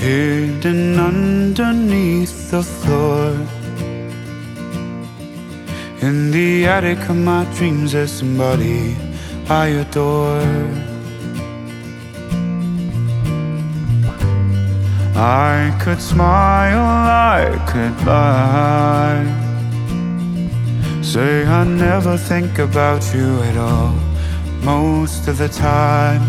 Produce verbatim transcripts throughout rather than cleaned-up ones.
hidden underneath the floor. In the attic of my dreams there's somebody I adore. I could smile, I could lie, say I never think about you at all, most of the time.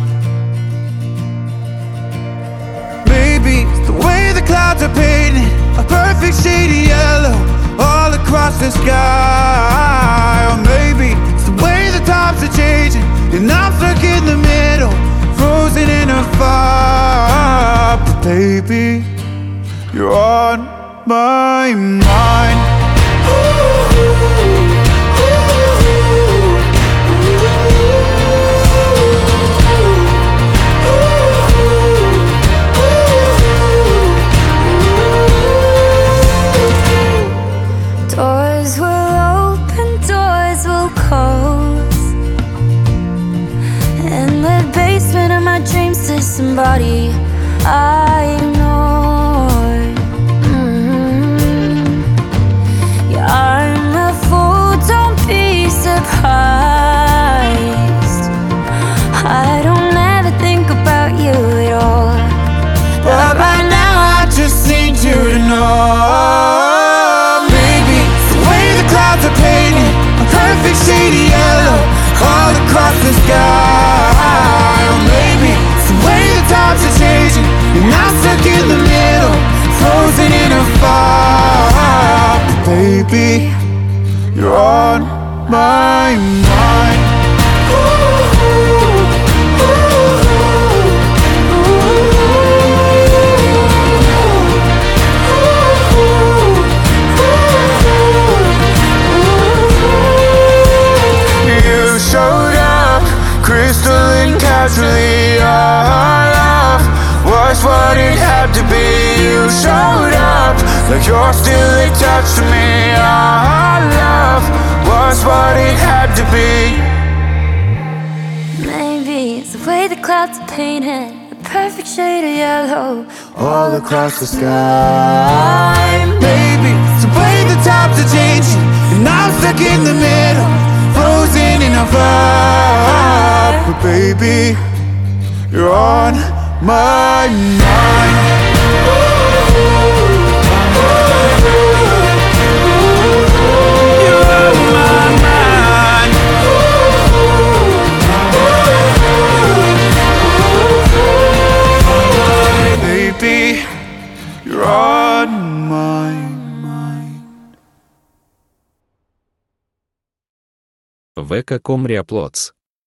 Maybe it's the way the clouds are painted a perfect shade of yellow all across the sky. Or maybe it's the way the times are changing and I'm stuck in the middle, frozen in a fire. But baby, you're on my mind. Doors will open, doors will close. In the basement of my dreams there's somebody I ignored. mm-hmm. Yeah, I'm a fool, don't be surprised. I don't ever think about you at all, but right now I just need you to know. Perfect shade of yellow all across the sky. Or maybe it's the way the times are changing and I'm stuck in the middle, frozen in a fire. But baby, you're on my mind. Crystalline casually, our love was what it had to be. You showed up like you're still attached to me. Our love was what it had to be. Maybe it's the way the clouds are painted a perfect shade of yellow all across the sky. Maybe it's the way the times are changing and I'm stuck in the middle, frozen in a fire. But baby, you're on my mind. You're on my mind. Baby, you're on my mind. вэ ка точка ком Реаплотс